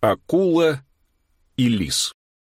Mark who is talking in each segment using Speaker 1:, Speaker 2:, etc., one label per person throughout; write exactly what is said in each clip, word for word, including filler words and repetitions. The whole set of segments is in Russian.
Speaker 1: Акула и лис.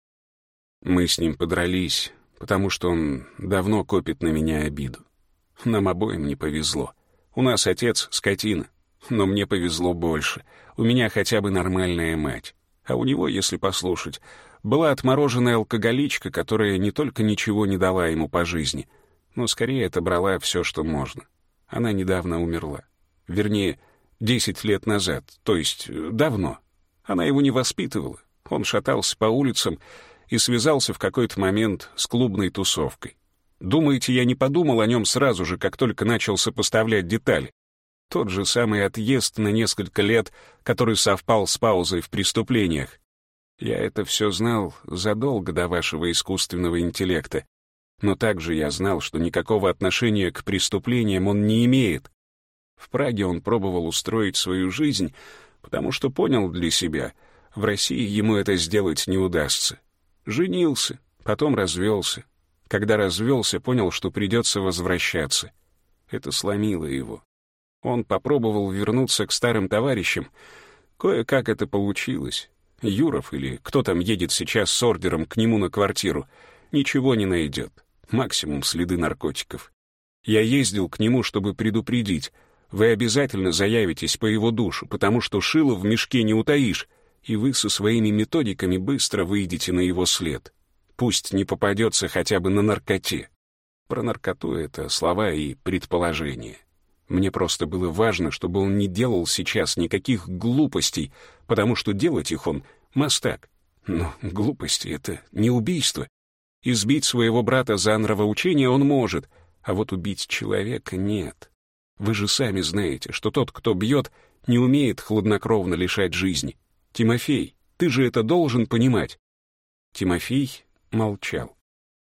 Speaker 1: Мы с ним подрались, потому что он давно копит на меня обиду. Нам обоим не повезло. У нас отец скотина, но мне повезло больше. У меня хотя бы нормальная мать. А у него, если послушать, была отмороженная алкоголичка, которая не только ничего не дала ему по жизни, но скорее отобрала все, что можно. Она недавно умерла. Вернее, десять лет назад, то есть давно. Она его не воспитывала. Он шатался по улицам и связался в какой-то момент с клубной тусовкой. Думаете, я не подумал о нем сразу же, как только начал сопоставлять детали? Тот же самый отъезд на несколько лет, который совпал с паузой в преступлениях. Я это все знал задолго до вашего искусственного интеллекта. Но также я знал, что никакого отношения к преступлениям он не имеет. В Праге он пробовал устроить свою жизнь, потому что понял для себя, в России ему это сделать не удастся. Женился, потом развелся. Когда развелся, понял, что придется возвращаться. Это сломило его. Он попробовал вернуться к старым товарищам. Кое-как это получилось. Юров или кто там едет сейчас с ордером к нему на квартиру, ничего не найдет. Максимум следы наркотиков. Я ездил к нему, чтобы предупредить. Вы обязательно заявитесь по его душу, потому что шило в мешке не утаишь, и вы со своими методиками быстро выйдете на его след. Пусть не попадется хотя бы на наркоте. Про наркоту — это слова и предположения. Мне просто было важно, чтобы он не делал сейчас никаких глупостей, потому что делать их он мастак. Но глупости — это не убийство. Избить своего брата за нравоучение он может, а вот убить человека — нет. Вы же сами знаете, что тот, кто бьет, не умеет хладнокровно лишать жизни. Тимофей, ты же это должен понимать. Тимофей молчал.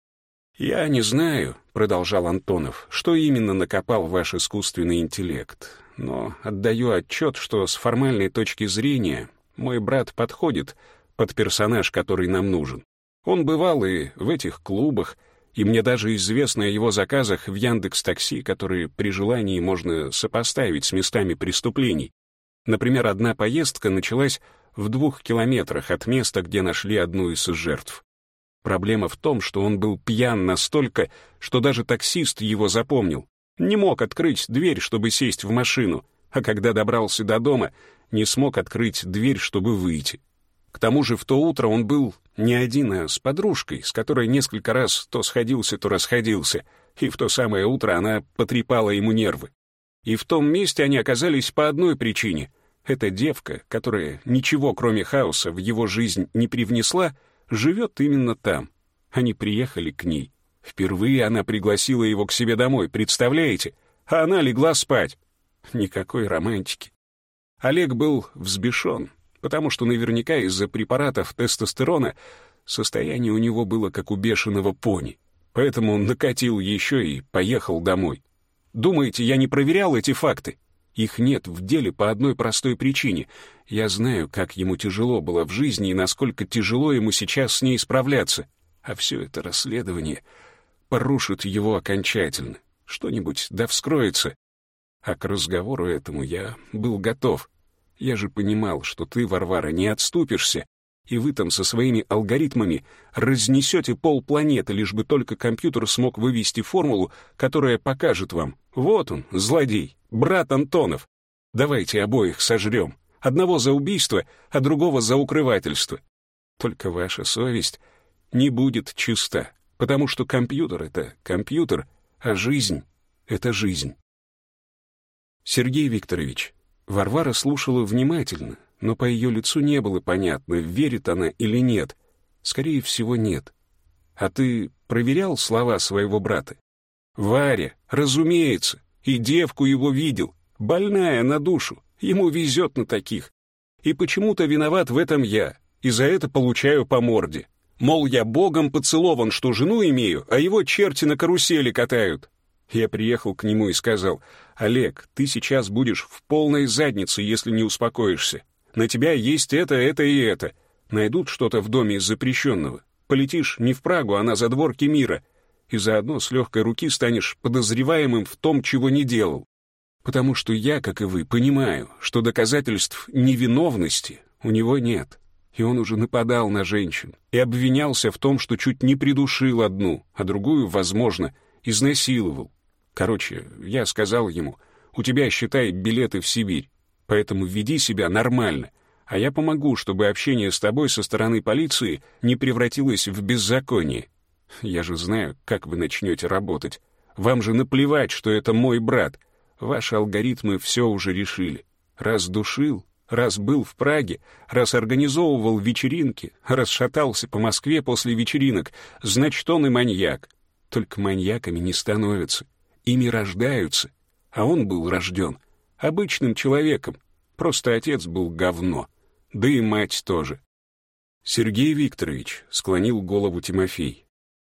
Speaker 1: «Я не знаю», — продолжал Антонов, «что именно накопал ваш искусственный интеллект, но отдаю отчет, что с формальной точки зрения мой брат подходит под персонаж, который нам нужен. Он бывал и в этих клубах, и мне даже известно о его заказах в Яндекс.Такси, которые при желании можно сопоставить с местами преступлений. Например, одна поездка началась в двух километрах от места, где нашли одну из жертв. Проблема в том, что он был пьян настолько, что даже таксист его запомнил. Не мог открыть дверь, чтобы сесть в машину, а когда добрался до дома, не смог открыть дверь, чтобы выйти. К тому же в то утро он был не один, а с подружкой, с которой несколько раз то сходился, то расходился, и в то самое утро она потрепала ему нервы. И в том месте они оказались по одной причине. Эта девка, которая ничего кроме хаоса в его жизнь не привнесла, живет именно там. Они приехали к ней. Впервые она пригласила его к себе домой, представляете? А она легла спать. Никакой романтики. Олег был взбешен, потому что наверняка из-за препаратов тестостерона состояние у него было как у бешеного пони. Поэтому он накатил еще и поехал домой. Думаете, я не проверял эти факты? Их нет в деле по одной простой причине. Я знаю, как ему тяжело было в жизни и насколько тяжело ему сейчас с ней справляться. А все это расследование порушит его окончательно. Что-нибудь да вскроется. А к разговору этому я был готов. Я же понимал, что ты, Варвара, не отступишься, и вы там со своими алгоритмами разнесете полпланеты, лишь бы только компьютер смог вывести формулу, которая покажет вам. Вот он, злодей, брат Антонов. Давайте обоих сожрем. Одного за убийство, а другого за укрывательство. Только ваша совесть не будет чиста, потому что компьютер — это компьютер, а жизнь — это жизнь. Сергей Викторович, Варвара слушала внимательно, но по ее лицу не было понятно, верит она или нет. Скорее всего, нет. А ты проверял слова своего брата? Варя, разумеется, и девку его видел. Больная на душу, ему везет на таких. И почему-то виноват в этом я, и за это получаю по морде. Мол, я богом поцелован, что жену имею, а его черти на карусели катают. Я приехал к нему и сказал: «Олег, ты сейчас будешь в полной заднице, если не успокоишься. На тебя есть это, это и это. Найдут что-то в доме из запрещенного. Полетишь не в Прагу, а на задворки мира. И заодно с легкой руки станешь подозреваемым в том, чего не делал. Потому что я, как и вы, понимаю, что доказательств невиновности у него нет. И он уже нападал на женщин и обвинялся в том, что чуть не придушил одну, а другую, возможно, изнасиловал. Короче, я сказал ему: у тебя, считай, билеты в Сибирь, поэтому веди себя нормально, а я помогу, чтобы общение с тобой со стороны полиции не превратилось в беззаконие. Я же знаю, как вы начнете работать. Вам же наплевать, что это мой брат. Ваши алгоритмы все уже решили. Раз душил, раз был в Праге, раз организовывал вечеринки, раз шатался по Москве после вечеринок, значит, он и маньяк. Только маньяками не становятся, ими рождаются. А он был рожден обычным человеком, просто отец был говно, да и мать тоже. Сергей Викторович, склонил голову Тимофей.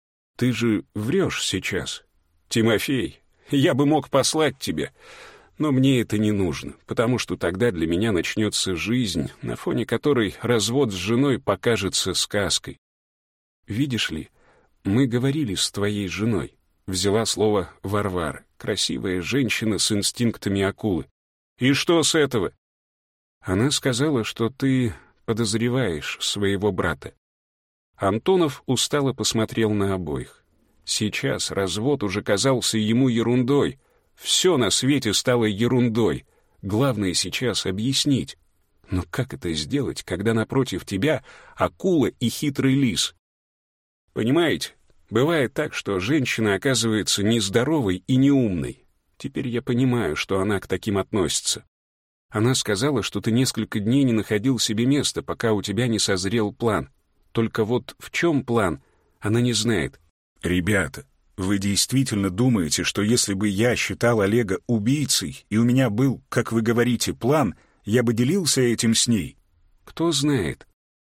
Speaker 1: Ты же врешь сейчас. Тимофей, я бы мог послать тебя, но мне это не нужно, потому что тогда для меня начнется жизнь, на фоне которой развод с женой покажется сказкой. Видишь ли, мы говорили с твоей женой, взяла слово Варвара, красивая женщина с инстинктами акулы. И что с этого? Она сказала, что ты подозреваешь своего брата. Антонов устало посмотрел на обоих. Сейчас развод уже казался ему ерундой. Все на свете стало ерундой. Главное сейчас объяснить. Но как это сделать, когда напротив тебя акула и хитрый лис? Понимаете, бывает так, что женщина оказывается нездоровой и неумной. Теперь я понимаю, что она к таким относится. Она сказала, что ты несколько дней не находил себе места, пока у тебя не созрел план. Только вот в чем план, она не знает.
Speaker 2: Ребята, вы действительно думаете, что если бы я считал Олега убийцей, и у меня был, как вы говорите, план, я бы делился этим с ней?
Speaker 1: Кто знает.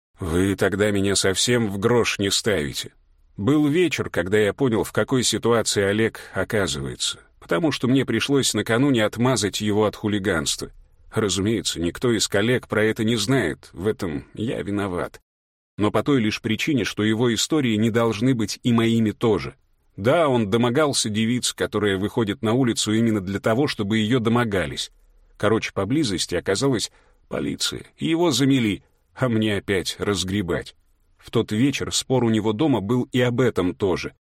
Speaker 1: Вы тогда меня совсем в грош не ставите. Был вечер, когда я понял, в какой ситуации Олег оказывается, потому что мне пришлось накануне отмазать его от хулиганства. Разумеется, никто из коллег про это не знает, в этом я виноват. Но по той лишь причине, что его истории не должны быть и моими тоже. Да, он домогался девиц, которая выходит на улицу именно для того, чтобы ее домогались. Короче, поблизости оказалась полиция, и его замели, а мне опять разгребать. В тот вечер спор у него дома был и об этом тоже.